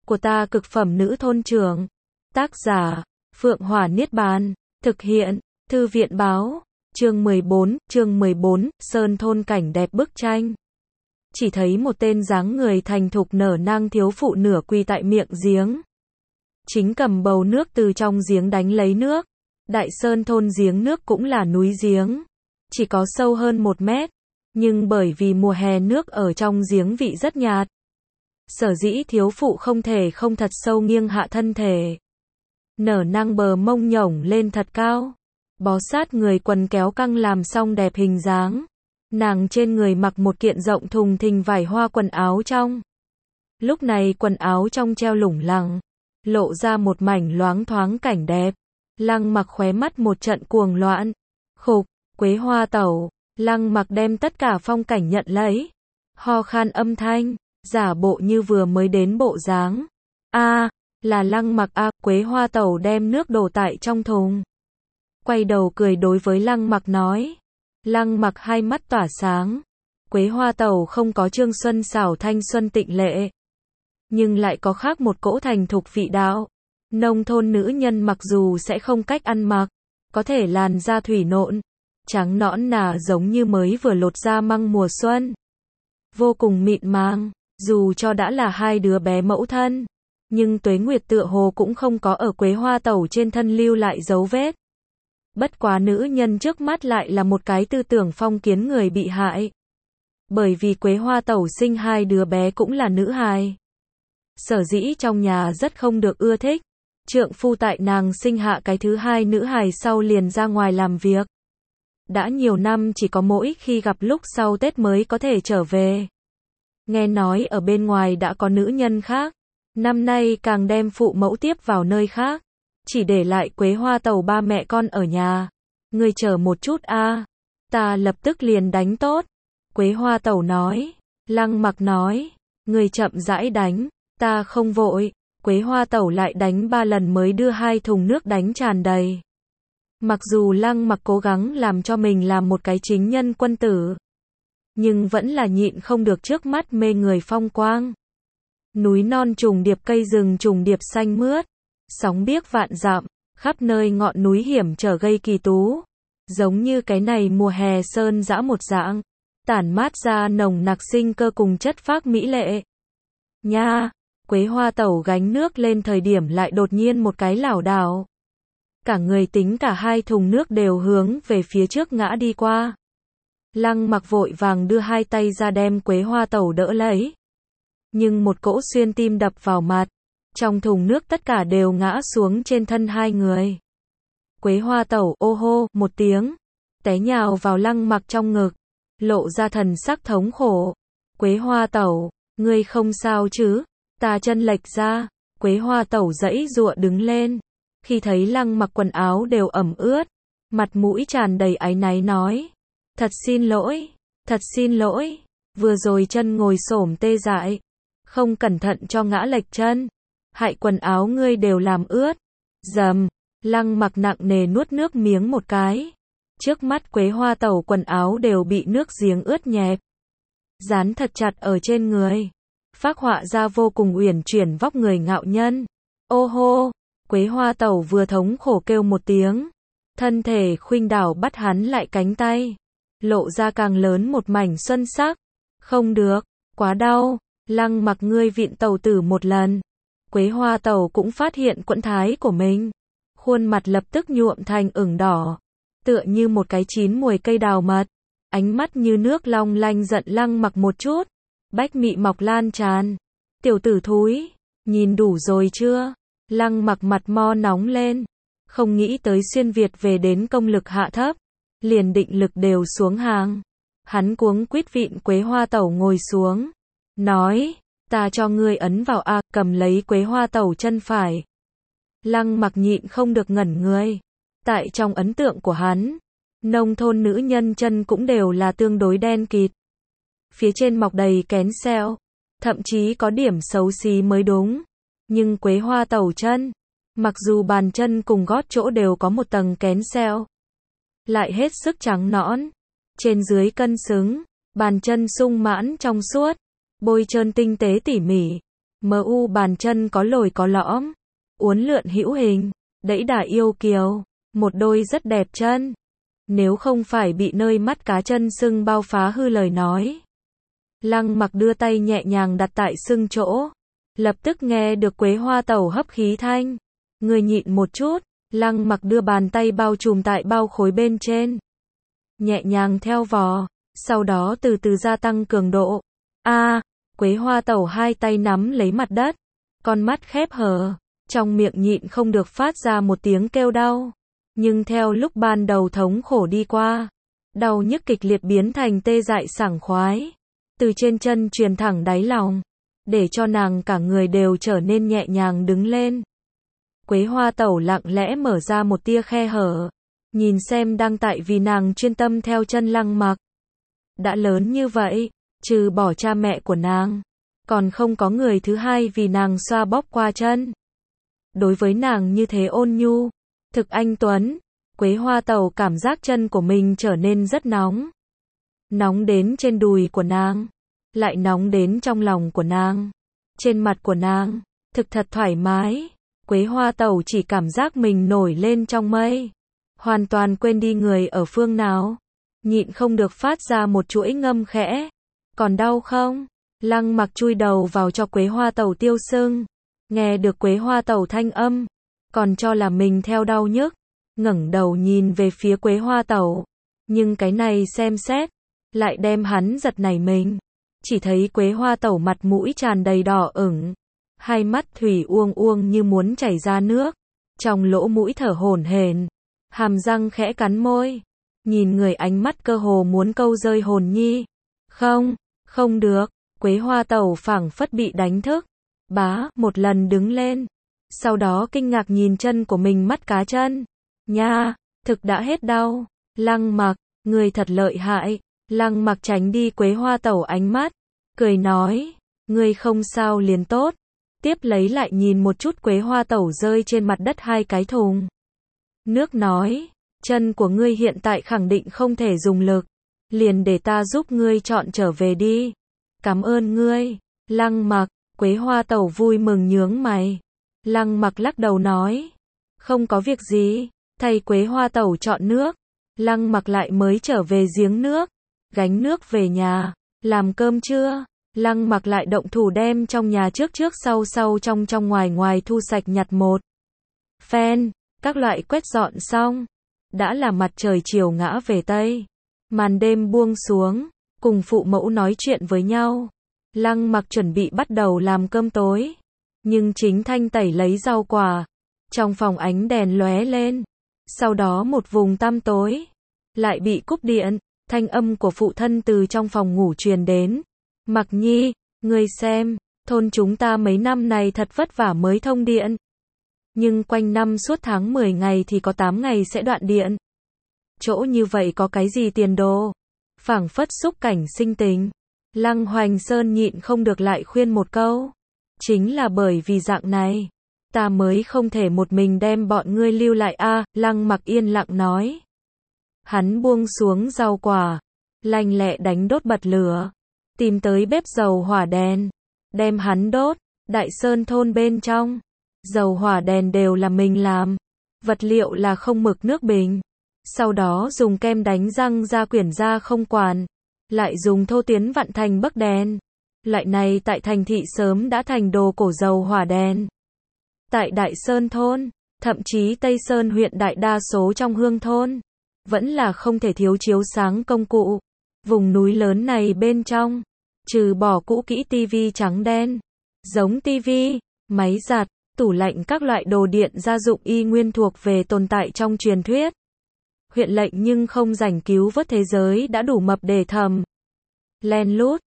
của ta cực phẩm nữ thôn trưởng. Tác giả, Phượng Hỏa Niết Bàn. Thực hiện, Thư viện Báo. Chương 14, Sơn thôn cảnh đẹp bức tranh. Chỉ thấy một tên dáng người thành thục nở nang thiếu phụ nửa quỳ tại miệng giếng. Chính cầm bầu nước từ trong giếng đánh lấy nước. Đại Sơn thôn giếng nước cũng là núi giếng. Chỉ có sâu hơn 1 mét. Nhưng bởi vì mùa hè nước ở trong giếng vị rất nhạt. Sở dĩ thiếu phụ không thể không thật sâu nghiêng hạ thân thể. Nở nang bờ mông nhổng lên thật cao. Bó sát người quần kéo căng làm xong đẹp hình dáng. Nàng trên người mặc một kiện rộng thùng thình vải hoa quần áo trong. Lúc này quần áo trong treo lủng lẳng. Lộ ra một mảnh loáng thoáng cảnh đẹp. Lăng Mặc khóe mắt một trận cuồng loạn. Khục, Quế Hoa Tẩu. Lăng Mặc đem tất cả phong cảnh nhận lấy. Ho khan âm thanh, giả bộ như vừa mới đến bộ dáng. Là Lăng Mặc a. Quế Hoa Tẩu đem nước đổ tại trong thùng. Quay đầu cười đối với Lăng Mặc nói. Lăng Mặc hai mắt tỏa sáng. Quế Hoa Tẩu không có Trương Xuân xảo thanh xuân tịnh lệ. Nhưng lại có khác một cỗ thành thục vị đạo. Nông thôn nữ nhân mặc dù sẽ không cách ăn mặc. Có thể làn da thủy nộn. Trắng nõn nà giống như mới vừa lột da măng mùa xuân. Vô cùng mịn màng. Dù cho đã là hai đứa bé mẫu thân. Nhưng tuế nguyệt tựa hồ cũng không có ở Quế Hoa Tẩu trên thân lưu lại dấu vết. Bất quá nữ nhân trước mắt lại là một cái tư tưởng phong kiến người bị hại. Bởi vì Quế Hoa Tẩu sinh hai đứa bé cũng là nữ hài. Sở dĩ trong nhà rất không được ưa thích. Trượng phu tại nàng sinh hạ cái thứ hai nữ hài sau liền ra ngoài làm việc. Đã nhiều năm chỉ có mỗi khi gặp lúc sau Tết mới có thể trở về. Nghe nói ở bên ngoài đã có nữ nhân khác. Năm nay càng đem phụ mẫu tiếp vào nơi khác. Chỉ để lại Quế Hoa Tẩu ba mẹ con ở nhà. Ngươi chờ một chút a, ta lập tức liền đánh tốt. Quế Hoa Tẩu nói. Lăng Mặc nói. Ngươi chậm rãi đánh, ta không vội. Quế Hoa Tẩu lại đánh 3 lần mới đưa 2 thùng nước đánh tràn đầy. Mặc dù Lăng Mặc cố gắng làm cho mình làm một cái chính nhân quân tử. Nhưng vẫn là nhịn không được trước mắt mê người phong quang. Núi non trùng điệp, cây rừng trùng điệp xanh mướt. Sóng biếc vạn dặm, khắp nơi ngọn núi hiểm trở gây kỳ tú. Giống như cái này mùa hè sơn dã một dạng. Tản mát ra nồng nặc sinh cơ cùng chất phác mỹ lệ. Nha, Quế Hoa Tẩu gánh nước lên thời điểm lại đột nhiên một cái lảo đảo. Cả người tính cả 2 thùng nước đều hướng về phía trước ngã đi qua. Lăng Mặc vội vàng đưa 2 tay ra đem Quế Hoa Tẩu đỡ lấy. Nhưng một cỗ xuyên tim đập vào mặt. Trong thùng nước tất cả đều ngã xuống trên thân 2 người. Quế Hoa Tẩu ô hô một tiếng. Té nhào vào Lăng Mặc trong ngực. Lộ ra thần sắc thống khổ. Quế Hoa Tẩu, ngươi không sao chứ? Ta chân lệch ra. Quế Hoa Tẩu giãy giụa đứng lên. Khi thấy Lăng Mặc quần áo đều ẩm ướt. Mặt mũi tràn đầy áy náy nói. Thật xin lỗi. Thật xin lỗi. Vừa rồi chân ngồi xổm tê dại. Không cẩn thận cho ngã lệch chân. Hại quần áo ngươi đều làm ướt. Dầm. Lăng Mặc nặng nề nuốt nước miếng một cái. Trước mắt Quế Hoa Tẩu quần áo đều bị nước giếng ướt nhẹp. Dán thật chặt ở trên người. Phác họa ra vô cùng uyển chuyển vóc người ngạo nhân. Ô hô. Quế Hoa Tẩu vừa thống khổ kêu một tiếng. Thân thể khuynh đảo bắt hắn lại cánh tay. Lộ ra càng lớn một mảnh xuân sắc. Không được. Quá đau. Lăng Mặc ngươi viện tẩu tử một lần. Quế Hoa Tẩu cũng phát hiện quẫn thái của mình. Khuôn mặt lập tức nhuộm thành ửng đỏ. Tựa như một cái chín mùi cây đào mật. Ánh mắt như nước long lanh giận Lăng Mặc một chút. Bách mị mọc lan tràn. Tiểu tử thúi. Nhìn đủ rồi chưa? Lăng Mặc mặt mo nóng lên. Không nghĩ tới xuyên Việt về đến công lực hạ thấp. Liền định lực đều xuống hàng. Hắn cuống quýt vịn Quế Hoa Tẩu ngồi xuống. Nói. Ta cho ngươi ấn vào a, cầm lấy Quế Hoa Tẩu chân phải. Lăng Mặc nhịn không được ngẩn người. Tại trong ấn tượng của hắn, nông thôn nữ nhân chân cũng đều là tương đối đen kịt. Phía trên mọc đầy kén sẹo, thậm chí có điểm xấu xí mới đúng. Nhưng Quế Hoa Tẩu chân, mặc dù bàn chân cùng gót chỗ đều có một tầng kén sẹo, lại hết sức trắng nõn, trên dưới cân xứng, bàn chân sung mãn trong suốt, bôi trơn tinh tế tỉ mỉ, MU bàn chân có lồi có lõm, uốn lượn hữu hình, đẫy đà yêu kiều, một đôi rất đẹp chân. Nếu không phải bị nơi mắt cá chân sưng bao phá hư lời nói. Lăng Mặc đưa tay nhẹ nhàng đặt tại sưng chỗ, lập tức nghe được Quế Hoa Tẩu hấp khí thanh. Người nhịn một chút, Lăng Mặc đưa bàn tay bao trùm tại bao khối bên trên. Nhẹ nhàng theo vò, sau đó từ từ gia tăng cường độ. Quế Hoa Tẩu hai tay nắm lấy mặt đất, con mắt khép hờ, trong miệng nhịn không được phát ra một tiếng kêu đau. Nhưng theo lúc ban đầu thống khổ đi qua, đau nhức kịch liệt biến thành tê dại sảng khoái, từ trên chân truyền thẳng đáy lòng, để cho nàng cả người đều trở nên nhẹ nhàng đứng lên. Quế Hoa Tẩu lặng lẽ mở ra một tia khe hở, nhìn xem đang tại vì nàng chuyên tâm theo chân Lăng Mặc. Đã lớn như vậy, trừ bỏ cha mẹ của nàng, còn không có người thứ hai vì nàng xoa bóp qua chân. Đối với nàng như thế ôn nhu, thực anh tuấn, Quế Hoa Tẩu cảm giác chân của mình trở nên rất nóng. Nóng đến trên đùi của nàng, lại nóng đến trong lòng của nàng, trên mặt của nàng, thực thật thoải mái. Quế Hoa Tẩu chỉ cảm giác mình nổi lên trong mây, hoàn toàn quên đi người ở phương nào, nhịn không được phát ra một chuỗi ngâm khẽ. Còn đau không? Lăng Mặc chui đầu vào cho Quế Hoa Tẩu tiêu sưng, nghe được Quế Hoa Tẩu thanh âm, còn cho là mình theo đau nhức, ngẩng đầu nhìn về phía Quế Hoa Tẩu, nhưng cái này xem xét, lại đem hắn giật nảy mình. Chỉ thấy Quế Hoa Tẩu mặt mũi tràn đầy đỏ ửng, hai mắt thủy uông uông như muốn chảy ra nước, trong lỗ mũi thở hổn hển, hàm răng khẽ cắn môi, nhìn người ánh mắt cơ hồ muốn câu rơi hồn nhi. Không được, Quế Hoa Tẩu phảng phất bị đánh thức, một lần đứng lên, sau đó kinh ngạc nhìn chân của mình mắt cá chân. Nha, thực đã hết đau. Lăng Mặc, người thật lợi hại. Lăng Mặc tránh đi Quế Hoa Tẩu ánh mắt, cười nói, ngươi không sao liền tốt. Tiếp lấy lại nhìn một chút Quế Hoa Tẩu rơi trên mặt đất hai cái thùng nước nói, chân của ngươi hiện tại khẳng định không thể dùng lực, liền để ta giúp ngươi chọn trở về đi. Cảm ơn ngươi. Lăng Mặc, Quế Hoa Tẩu vui mừng nhướng mày. Lăng Mặc lắc đầu nói, không có việc gì. Thay Quế Hoa Tẩu chọn nước, Lăng Mặc lại mới trở về giếng nước, gánh nước về nhà. Làm cơm chưa? Lăng Mặc lại động thủ đem trong nhà trước sau trong ngoài thu sạch nhặt một phen, các loại quét dọn xong. Đã là mặt trời chiều ngã về Tây, màn đêm buông xuống, cùng phụ mẫu nói chuyện với nhau. Lăng Mặc chuẩn bị bắt đầu làm cơm tối, nhưng chính thanh tẩy lấy rau quả, trong phòng ánh đèn lóe lên, sau đó một vùng tăm tối, lại bị cúp điện. Thanh âm của phụ thân từ trong phòng ngủ truyền đến, Mặc Nhi, ngươi xem, thôn chúng ta mấy năm này thật vất vả mới thông điện, nhưng quanh năm suốt tháng 10 ngày thì có 8 ngày sẽ đoạn điện. Chỗ như vậy có cái gì tiền đồ? Phảng phất xúc cảnh sinh tình. Lăng Hoành Sơn nhịn không được lại khuyên một câu, chính là bởi vì dạng này, ta mới không thể một mình đem bọn ngươi lưu lại a. Lăng Mặc yên lặng nói. Hắn buông xuống rau quả, lanh lẹ đánh đốt bật lửa, tìm tới bếp dầu hỏa đèn, đem hắn đốt. Đại Sơn thôn bên trong, dầu hỏa đèn đều là mình làm, vật liệu là không mực nước bình, sau đó dùng kem đánh răng ra quyển ra không quản, lại dùng thô tuyến vặn thành bấc đèn. Loại này tại thành thị sớm đã thành đồ cổ dầu hỏa đèn. Tại Đại Sơn thôn, thậm chí Tây Sơn huyện đại đa số trong hương thôn, vẫn là không thể thiếu chiếu sáng công cụ. Vùng núi lớn này bên trong, trừ bỏ cũ kỹ tivi trắng đen, giống tivi, máy giặt, tủ lạnh các loại đồ điện gia dụng y nguyên thuộc về tồn tại trong truyền thuyết. Huyện lệnh nhưng không rảnh cứu vớt thế giới đã đủ mập để thầm len lút